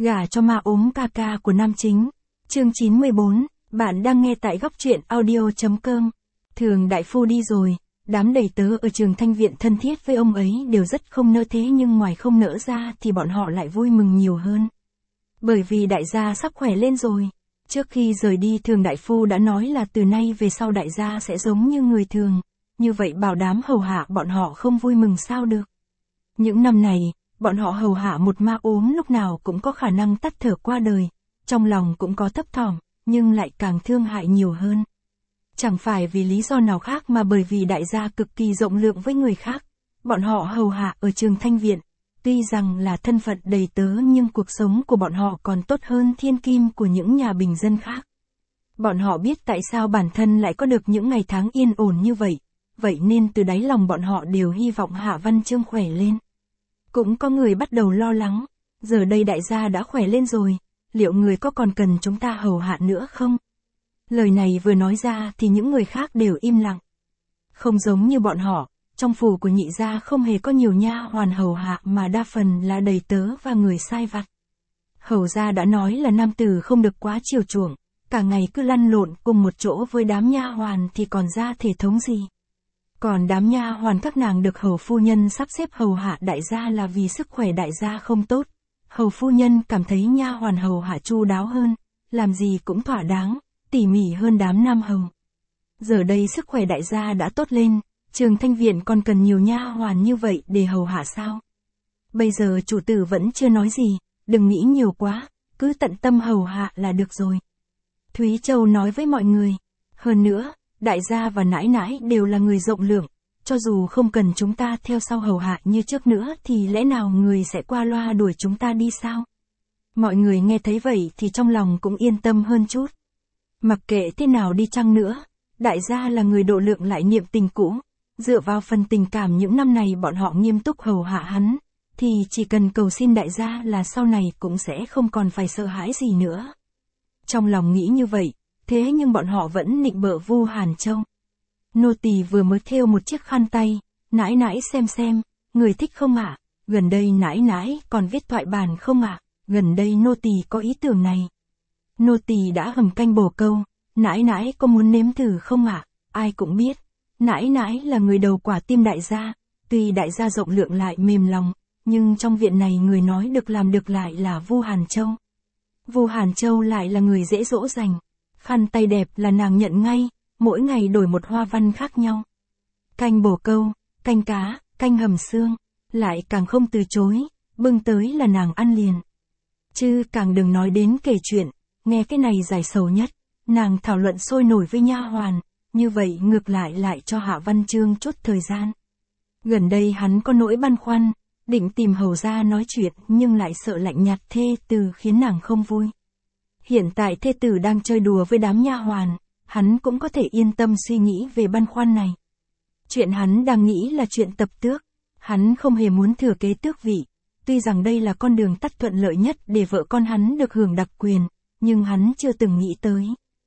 Gả cho ma ốm ca ca của nam chính. Chương 94, bạn đang nghe tại góc truyện audio.com. Thường đại phu đi rồi, đám đầy tớ ở Trường Thanh Viện thân thiết với ông ấy đều rất không nỡ, thế nhưng ngoài không nỡ ra thì bọn họ lại vui mừng nhiều hơn. Bởi vì đại gia sắp khỏe lên rồi. Trước khi rời đi, Thường đại phu đã nói là từ nay về sau đại gia sẽ giống như người thường. Như vậy bảo đảm hầu hạ bọn họ không vui mừng sao được. Những năm này, bọn họ hầu hạ một ma ốm lúc nào cũng có khả năng tắt thở qua đời. Trong lòng cũng có thấp thỏm, nhưng lại càng thương hại nhiều hơn. Chẳng phải vì lý do nào khác mà bởi vì đại gia cực kỳ rộng lượng với người khác. Bọn họ hầu hạ ở Trường Thanh Viện. Tuy rằng là thân phận đầy tớ nhưng cuộc sống của bọn họ còn tốt hơn thiên kim của những nhà bình dân khác. Bọn họ biết tại sao bản thân lại có được những ngày tháng yên ổn như vậy. Vậy nên từ đáy lòng bọn họ đều hy vọng Hạ Văn Chương khỏe lên. Cũng có người bắt đầu lo lắng. Giờ đây đại gia đã khỏe lên rồi. Liệu người có còn cần chúng ta hầu hạ nữa không? Lời này vừa nói ra thì những người khác đều im lặng. Không giống như bọn họ, trong phủ của nhị gia không hề có nhiều nha hoàn hầu hạ mà đa phần là đầy tớ và người sai vặt. Hầu gia đã nói là nam tử không được quá chiều chuộng, cả ngày cứ lăn lộn cùng một chỗ với đám nha hoàn thì còn ra thể thống gì. Còn đám nha hoàn các nàng được hầu phu nhân sắp xếp hầu hạ đại gia là vì sức khỏe đại gia không tốt. Hầu phu nhân cảm thấy nha hoàn hầu hạ chu đáo hơn, làm gì cũng thỏa đáng, tỉ mỉ hơn đám nam hầu. Giờ đây sức khỏe đại gia đã tốt lên, Trường Thanh Viện còn cần nhiều nha hoàn như vậy để hầu hạ sao? Bây giờ chủ tử vẫn chưa nói gì, đừng nghĩ nhiều quá, cứ tận tâm hầu hạ là được rồi. Thúy Châu nói với mọi người. Hơn nữa, đại gia và nãi nãi đều là người rộng lượng, cho dù không cần chúng ta theo sau hầu hạ như trước nữa thì lẽ nào người sẽ qua loa đuổi chúng ta đi sao? Mọi người nghe thấy vậy thì trong lòng cũng yên tâm hơn chút. Mặc kệ thế nào đi chăng nữa, đại gia là người độ lượng lại niệm tình cũ, dựa vào phần tình cảm những năm này bọn họ nghiêm túc hầu hạ hắn, thì chỉ cần cầu xin đại gia là sau này cũng sẽ không còn phải sợ hãi gì nữa. Trong lòng nghĩ như vậy, thế nhưng bọn họ vẫn nịnh bợ Vu Hàn Châu. Nô tỳ vừa mới thêu một chiếc khăn tay, nãi nãi xem, người thích không ạ? Gần đây nãi nãi còn viết thoại bản không ạ? Gần đây nô tỳ có ý tưởng này. Nô tỳ đã hầm canh bồ câu, nãi nãi có muốn nếm thử không ạ? Ai cũng biết, nãi nãi là người đầu quả tim đại gia, tuy đại gia rộng lượng lại mềm lòng, nhưng trong viện này người nói được làm được lại là Vu Hàn Châu. Vu Hàn Châu lại là người dễ dỗ dành, khăn tay đẹp là nàng nhận ngay, mỗi ngày đổi một hoa văn khác nhau. Canh bồ câu, canh cá, canh hầm xương, lại càng không từ chối, bưng tới là nàng ăn liền. Chứ càng đừng nói đến kể chuyện, nghe cái này giải sầu nhất, nàng thảo luận sôi nổi với nha hoàn, như vậy ngược lại cho Hạ Văn Chương chút thời gian. Gần đây hắn có nỗi băn khoăn, định tìm hầu gia nói chuyện nhưng lại sợ lạnh nhạt thê tử khiến nàng không vui. Hiện tại thê tử đang chơi đùa với đám nha hoàn, hắn cũng có thể yên tâm suy nghĩ về băn khoăn này. Chuyện hắn đang nghĩ là chuyện tập tước, hắn không hề muốn thừa kế tước vị, tuy rằng đây là con đường tắt thuận lợi nhất để vợ con hắn được hưởng đặc quyền, nhưng hắn chưa từng nghĩ tới.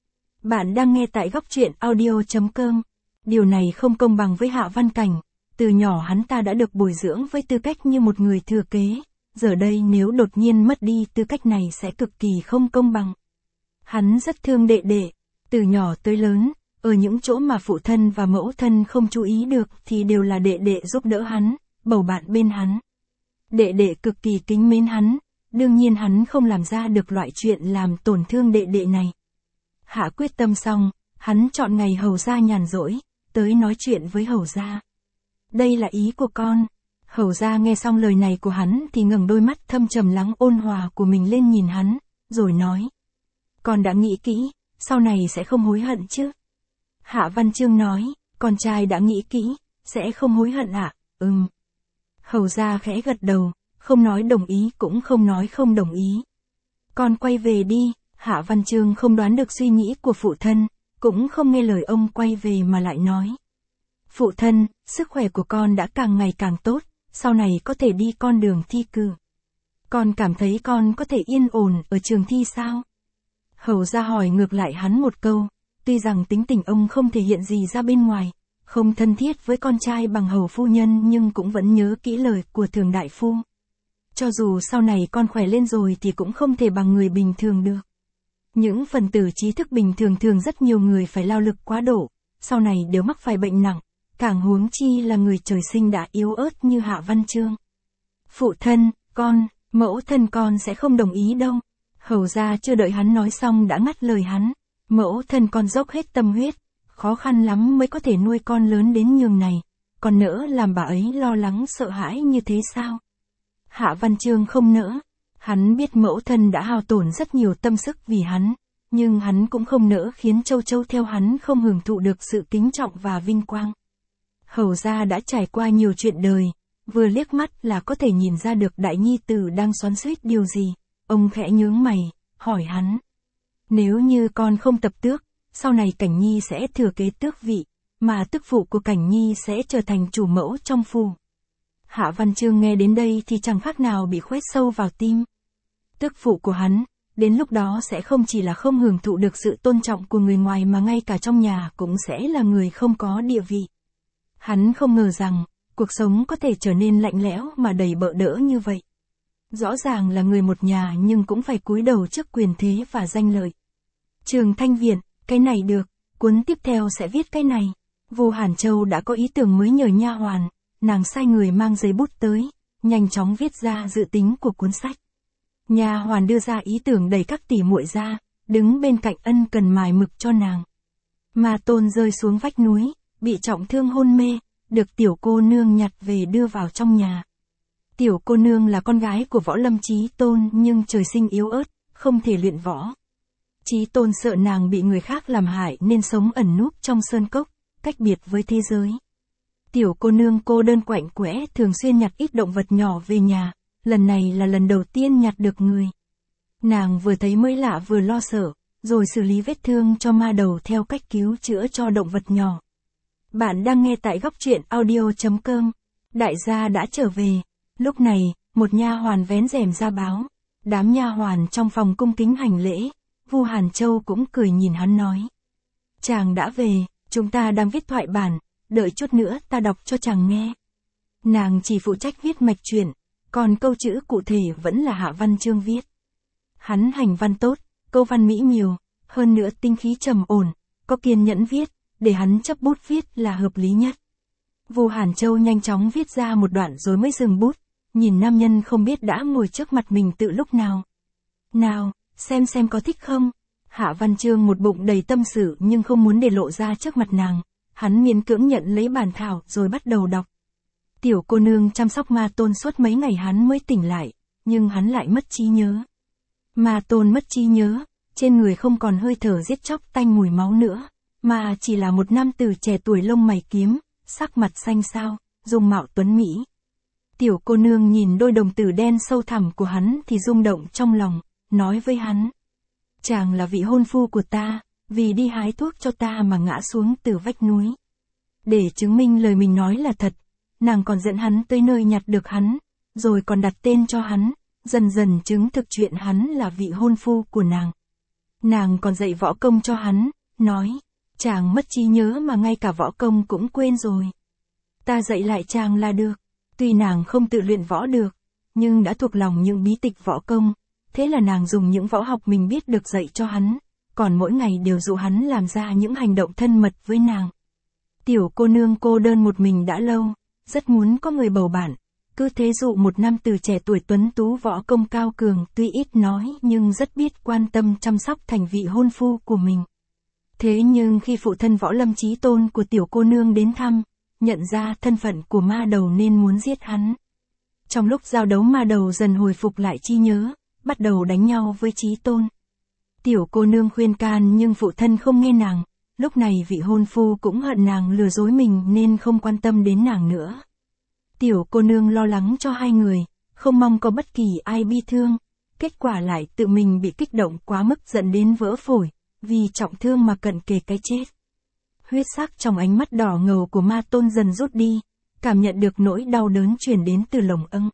Bạn đang nghe tại góc truyện audio.com. Điều này không công bằng với Hạ Văn Cảnh, từ nhỏ hắn ta đã được bồi dưỡng với tư cách như một người thừa kế, giờ đây nếu đột nhiên mất đi tư cách này sẽ cực kỳ không công bằng. Hắn rất thương đệ đệ, từ nhỏ tới lớn, ở những chỗ mà phụ thân và mẫu thân không chú ý được thì đều là đệ đệ giúp đỡ hắn, bầu bạn bên hắn. Đệ đệ cực kỳ kính mến hắn, đương nhiên hắn không làm ra được loại chuyện làm tổn thương đệ đệ này. Hạ quyết tâm xong, hắn chọn ngày hầu gia nhàn rỗi, tới nói chuyện với hầu gia. Đây là ý của con. Hầu gia nghe xong lời này của hắn thì ngẩng đôi mắt thâm trầm lắng ôn hòa của mình lên nhìn hắn, rồi nói. Con đã nghĩ kỹ, sau này sẽ không hối hận chứ? Hạ Văn Chương nói, con trai đã nghĩ kỹ, sẽ không hối hận ạ? Hầu gia khẽ gật đầu, không nói đồng ý cũng không nói không đồng ý. Con quay về đi. Hạ Văn Chương không đoán được suy nghĩ của phụ thân, cũng không nghe lời ông quay về mà lại nói. Phụ thân, sức khỏe của con đã càng ngày càng tốt, sau này có thể đi con đường thi cử. Con cảm thấy con có thể yên ổn ở trường thi sao? Hầu gia hỏi ngược lại hắn một câu, tuy rằng tính tình ông không thể hiện gì ra bên ngoài, không thân thiết với con trai bằng hầu phu nhân nhưng cũng vẫn nhớ kỹ lời của Thường đại phu. Cho dù sau này con khỏe lên rồi thì cũng không thể bằng người bình thường được. Những phần tử trí thức bình thường thường rất nhiều người phải lao lực quá độ, sau này đều mắc phải bệnh nặng, càng huống chi là người trời sinh đã yếu ớt như Hạ Văn Chương. Phụ thân, con, mẫu thân con sẽ không đồng ý đâu. Hầu ra chưa đợi hắn nói xong đã ngắt lời hắn. Mẫu thân con dốc hết tâm huyết, khó khăn lắm mới có thể nuôi con lớn đến nhường này, còn nỡ làm bà ấy lo lắng sợ hãi như thế sao? Hạ Văn Chương không nỡ. Hắn biết mẫu thân đã hao tổn rất nhiều tâm sức vì hắn, nhưng hắn cũng không nỡ khiến Châu Châu theo hắn không hưởng thụ được sự kính trọng và vinh quang. Hầu ra đã trải qua nhiều chuyện đời, vừa liếc mắt là có thể nhìn ra được đại nhi tử đang xoắn xuýt điều gì. Ông khẽ nhướng mày, hỏi hắn. Nếu như con không tập tước, sau này Cảnh Nhi sẽ thừa kế tước vị, mà tước phụ của Cảnh Nhi sẽ trở thành chủ mẫu trong phủ. Hạ Văn Chương nghe đến đây thì chẳng khác nào bị khoét sâu vào tim. Tước phụ của hắn, đến lúc đó sẽ không chỉ là không hưởng thụ được sự tôn trọng của người ngoài mà ngay cả trong nhà cũng sẽ là người không có địa vị. Hắn không ngờ rằng, cuộc sống có thể trở nên lạnh lẽo mà đầy bợ đỡ như vậy. Rõ ràng là người một nhà nhưng cũng phải cúi đầu trước quyền thế và danh lợi. Trường Thanh Viện, cái này được, cuốn tiếp theo sẽ viết cái này. Vu Hàn Châu đã có ý tưởng mới nhờ nha hoàn, nàng sai người mang giấy bút tới, nhanh chóng viết ra dự tính của cuốn sách. Nha hoàn đưa ra ý tưởng đẩy các tỷ muội ra, đứng bên cạnh ân cần mài mực cho nàng. Ma Tôn rơi xuống vách núi, bị trọng thương hôn mê, được tiểu cô nương nhặt về đưa vào trong nhà. Tiểu cô nương là con gái của Võ Lâm Chí Tôn nhưng trời sinh yếu ớt, không thể luyện võ. Chí Tôn sợ nàng bị người khác làm hại nên sống ẩn núp trong sơn cốc, cách biệt với thế giới. Tiểu cô nương cô đơn quạnh quẽ thường xuyên nhặt ít động vật nhỏ về nhà, lần này là lần đầu tiên nhặt được người. Nàng vừa thấy mới lạ vừa lo sợ, rồi xử lý vết thương cho ma đầu theo cách cứu chữa cho động vật nhỏ. Bạn đang nghe tại góc truyện audio.com. Đại gia đã trở về. Lúc này, một nha hoàn vén rèm ra báo. Đám nha hoàn trong phòng cung kính hành lễ. Vu Hàn Châu cũng cười nhìn hắn nói. Chàng đã về, chúng ta đang viết thoại bản, đợi chút nữa ta đọc cho chàng nghe. Nàng chỉ phụ trách viết mạch truyện, còn câu chữ cụ thể vẫn là Hạ Văn Chương viết. Hắn hành văn tốt, câu văn mỹ miều, hơn nữa tinh khí trầm ổn, có kiên nhẫn viết, để hắn chấp bút viết là hợp lý nhất. Vu Hàn Châu nhanh chóng viết ra một đoạn rồi mới dừng bút, nhìn nam nhân không biết đã ngồi trước mặt mình từ lúc nào. Nào, xem có thích không? Hạ Văn Chương một bụng đầy tâm sự nhưng không muốn để lộ ra trước mặt nàng, hắn miễn cưỡng nhận lấy bản thảo rồi bắt đầu đọc. Tiểu cô nương chăm sóc Ma Tôn suốt mấy ngày hắn mới tỉnh lại, nhưng hắn lại mất trí nhớ. Ma Tôn mất trí nhớ, trên người không còn hơi thở giết chóc tanh mùi máu nữa, mà chỉ là một nam tử trẻ tuổi lông mày kiếm, sắc mặt xanh xao, dung mạo tuấn mỹ. Tiểu cô nương nhìn đôi đồng tử đen sâu thẳm của hắn thì rung động trong lòng, nói với hắn. Chàng là vị hôn phu của ta, vì đi hái thuốc cho ta mà ngã xuống từ vách núi. Để chứng minh lời mình nói là thật, nàng còn dẫn hắn tới nơi nhặt được hắn, rồi còn đặt tên cho hắn, dần dần chứng thực chuyện hắn là vị hôn phu của nàng. Nàng còn dạy võ công cho hắn, nói, chàng mất trí nhớ mà ngay cả võ công cũng quên rồi. Ta dạy lại chàng là được. Tuy nàng không tự luyện võ được, nhưng đã thuộc lòng những bí tịch võ công, thế là nàng dùng những võ học mình biết được dạy cho hắn, còn mỗi ngày đều dụ hắn làm ra những hành động thân mật với nàng. Tiểu cô nương cô đơn một mình đã lâu, rất muốn có người bầu bạn, cứ thế dụ một nam tử trẻ tuổi tuấn tú võ công cao cường tuy ít nói nhưng rất biết quan tâm chăm sóc thành vị hôn phu của mình. Thế nhưng khi phụ thân Võ Lâm Chí Tôn của tiểu cô nương đến thăm, nhận ra thân phận của ma đầu nên muốn giết hắn. Trong lúc giao đấu ma đầu dần hồi phục lại trí nhớ, bắt đầu đánh nhau với Chí Tôn. Tiểu cô nương khuyên can nhưng phụ thân không nghe nàng, lúc này vị hôn phu cũng hận nàng lừa dối mình nên không quan tâm đến nàng nữa. Tiểu cô nương lo lắng cho hai người, không mong có bất kỳ ai bi thương, kết quả lại tự mình bị kích động quá mức dẫn đến vỡ phổi, vì trọng thương mà cận kề cái chết. Huyết sắc trong ánh mắt đỏ ngầu của Ma Tôn dần rút đi, cảm nhận được nỗi đau đớn truyền đến từ lồng âng.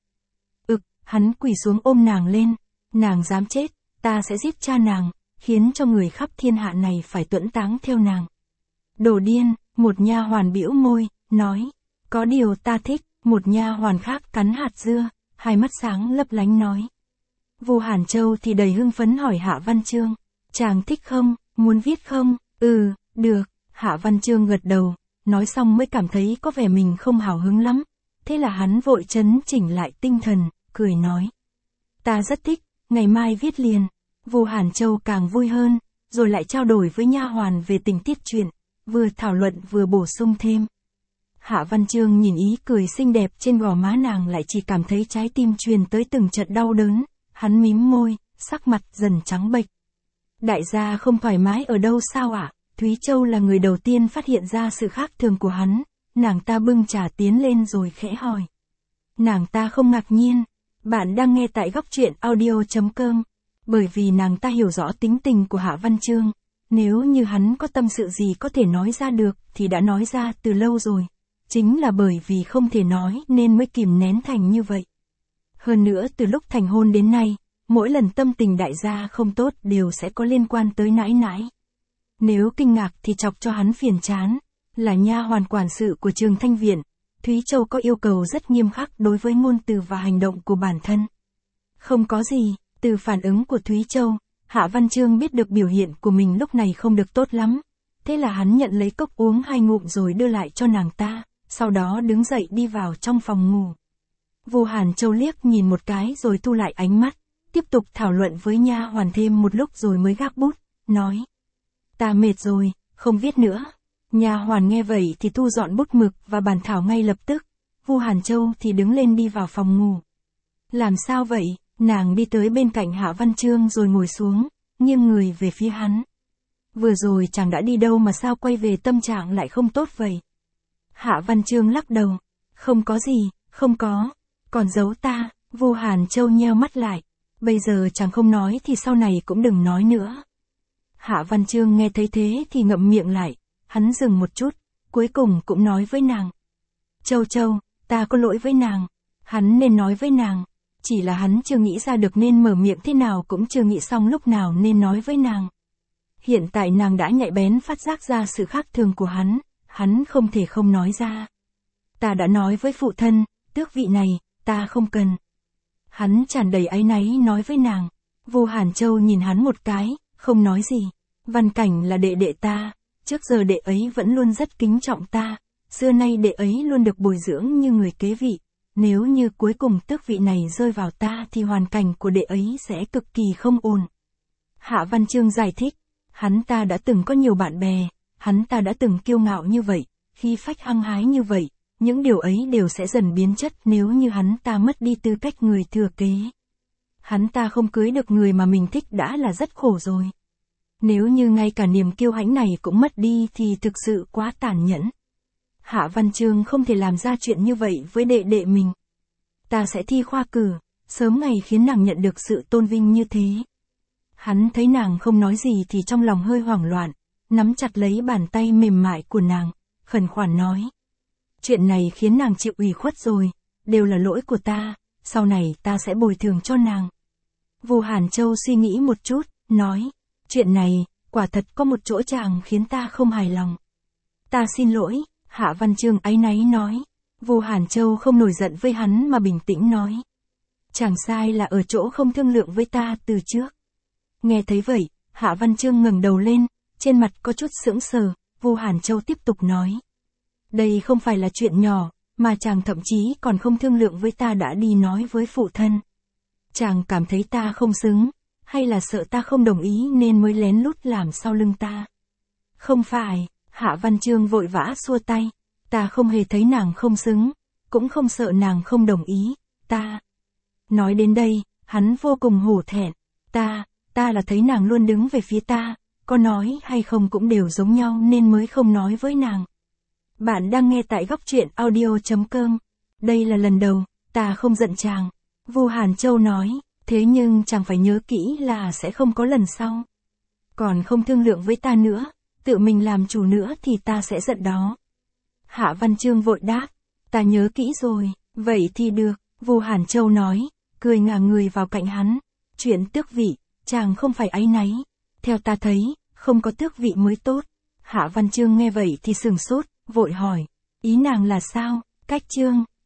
Hắn quỳ xuống ôm nàng lên, nàng dám chết, ta sẽ giết cha nàng, khiến cho người khắp thiên hạ này phải tuẫn táng theo nàng. Đồ điên, một nha hoàn bĩu môi, nói, có điều ta thích, một nha hoàn khác cắn hạt dưa, hai mắt sáng lấp lánh nói. Vu Hàn Châu thì đầy hưng phấn hỏi Hạ Văn Chương, chàng thích không, muốn viết không? Ừ, được, Hạ Văn Chương gật đầu, nói xong mới cảm thấy có vẻ mình không hào hứng lắm. Thế là hắn vội trấn chỉnh lại tinh thần, cười nói. Ta rất thích, ngày mai viết liền. Vu Hàn Châu càng vui hơn, rồi lại trao đổi với nha hoàn về tình tiết chuyện, vừa thảo luận vừa bổ sung thêm. Hạ Văn Chương nhìn ý cười xinh đẹp trên gò má nàng lại chỉ cảm thấy trái tim truyền tới từng trận đau đớn, hắn mím môi, sắc mặt dần trắng bệch. Đại gia không thoải mái ở đâu sao ạ? Thúy Châu là người đầu tiên phát hiện ra sự khác thường của hắn, nàng ta bưng trà tiến lên rồi khẽ hỏi. Nàng ta không ngạc nhiên, bạn đang nghe tại góc truyện audio.com, bởi vì nàng ta hiểu rõ tính tình của Hạ Văn Chương, nếu như hắn có tâm sự gì có thể nói ra được thì đã nói ra từ lâu rồi, chính là bởi vì không thể nói nên mới kìm nén thành như vậy. Hơn nữa từ lúc thành hôn đến nay, mỗi lần tâm tình đại gia không tốt đều sẽ có liên quan tới nãi nãi. Nếu kinh ngạc thì chọc cho hắn phiền chán, là nha hoàn quản sự của Trường Thanh Viện, Thúy Châu có yêu cầu rất nghiêm khắc đối với ngôn từ và hành động của bản thân. Không có gì, từ phản ứng của Thúy Châu, Hạ Văn Chương biết được biểu hiện của mình lúc này không được tốt lắm, thế là hắn nhận lấy cốc uống 2 ngụm rồi đưa lại cho nàng ta, sau đó đứng dậy đi vào trong phòng ngủ. Vu Hàn Châu liếc nhìn một cái rồi thu lại ánh mắt, tiếp tục thảo luận với nha hoàn thêm một lúc rồi mới gác bút, nói. Ta mệt rồi, không viết nữa. Nha hoàn nghe vậy thì thu dọn bút mực và bàn thảo ngay lập tức, Vu Hàn Châu thì đứng lên đi vào phòng ngủ. Làm sao vậy? Nàng đi tới bên cạnh Hạ Văn Chương rồi ngồi xuống, nghiêng người về phía hắn. Vừa rồi chàng đã đi đâu mà sao quay về tâm trạng lại không tốt vậy? Hạ Văn Chương lắc đầu. Không có gì, không có. Còn giấu ta, Vu Hàn Châu nheo mắt lại. Bây giờ chàng không nói thì sau này cũng đừng nói nữa. Hạ Văn Chương nghe thấy thế thì ngậm miệng lại. Hắn dừng một chút, cuối cùng cũng nói với nàng. Châu Châu, ta có lỗi với nàng. Hắn nên nói với nàng. Chỉ là hắn chưa nghĩ ra được nên mở miệng thế nào cũng chưa nghĩ xong lúc nào nên nói với nàng. Hiện tại nàng đã nhạy bén phát giác ra sự khác thường của hắn không thể không nói ra. Ta đã nói với phụ thân, tước vị này, ta không cần. Hắn tràn đầy áy náy nói với nàng. Vu Hàn Châu nhìn hắn một cái, không nói gì. Văn Cảnh là đệ đệ ta, trước giờ đệ ấy vẫn luôn rất kính trọng ta, xưa nay đệ ấy luôn được bồi dưỡng như người kế vị. Nếu như cuối cùng tước vị này rơi vào ta thì hoàn cảnh của đệ ấy sẽ cực kỳ không ổn. Hạ Văn Chương giải thích, hắn ta đã từng có nhiều bạn bè, hắn ta đã từng kiêu ngạo như vậy, khi phách hăng hái như vậy, những điều ấy đều sẽ dần biến chất nếu như hắn ta mất đi tư cách người thừa kế. Hắn ta không cưới được người mà mình thích đã là rất khổ rồi. Nếu như ngay cả niềm kiêu hãnh này cũng mất đi thì thực sự quá tàn nhẫn. Hạ Văn Chương không thể làm ra chuyện như vậy với đệ đệ mình. Ta sẽ thi khoa cử, sớm ngày khiến nàng nhận được sự tôn vinh như thế. Hắn thấy nàng không nói gì thì trong lòng hơi hoảng loạn, nắm chặt lấy bàn tay mềm mại của nàng, khẩn khoản nói. Chuyện này khiến nàng chịu ủy khuất rồi, đều là lỗi của ta, sau này ta sẽ bồi thường cho nàng. Vu Hàn Châu suy nghĩ một chút, nói, chuyện này, quả thật có một chỗ chàng khiến ta không hài lòng. Ta xin lỗi. Hạ Văn Chương áy náy nói. Vu Hàn Châu không nổi giận với hắn mà bình tĩnh nói. Chàng sai là ở chỗ không thương lượng với ta từ trước. Nghe thấy vậy, Hạ Văn Chương ngẩng đầu lên, trên mặt có chút sững sờ, Vu Hàn Châu tiếp tục nói. Đây không phải là chuyện nhỏ, mà chàng thậm chí còn không thương lượng với ta đã đi nói với phụ thân. Chàng cảm thấy ta không xứng, hay là sợ ta không đồng ý nên mới lén lút làm sau lưng ta? Không phải. Hạ Văn Chương vội vã xua tay. Ta không hề thấy nàng không xứng, cũng không sợ nàng không đồng ý, ta. Nói đến đây, hắn vô cùng hổ thẹn. Ta là thấy nàng luôn đứng về phía ta, có nói hay không cũng đều giống nhau nên mới không nói với nàng. Bạn đang nghe tại góc truyện audio.com. Đây là lần đầu, ta không giận chàng. Vu Hàn Châu nói, thế nhưng chàng phải nhớ kỹ là sẽ không có lần sau. Còn không thương lượng với ta nữa. Tự mình làm chủ nữa thì ta sẽ giận đó. Hạ Văn Chương vội đáp. Ta nhớ kỹ rồi, vậy thì được, Vu Hàn Châu nói, cười ngả người vào cạnh hắn. Chuyện tước vị, chàng không phải áy náy. Theo ta thấy, không có tước vị mới tốt. Hạ Văn Chương nghe vậy thì sửng sốt, vội hỏi. Ý nàng là sao? Cách Chương.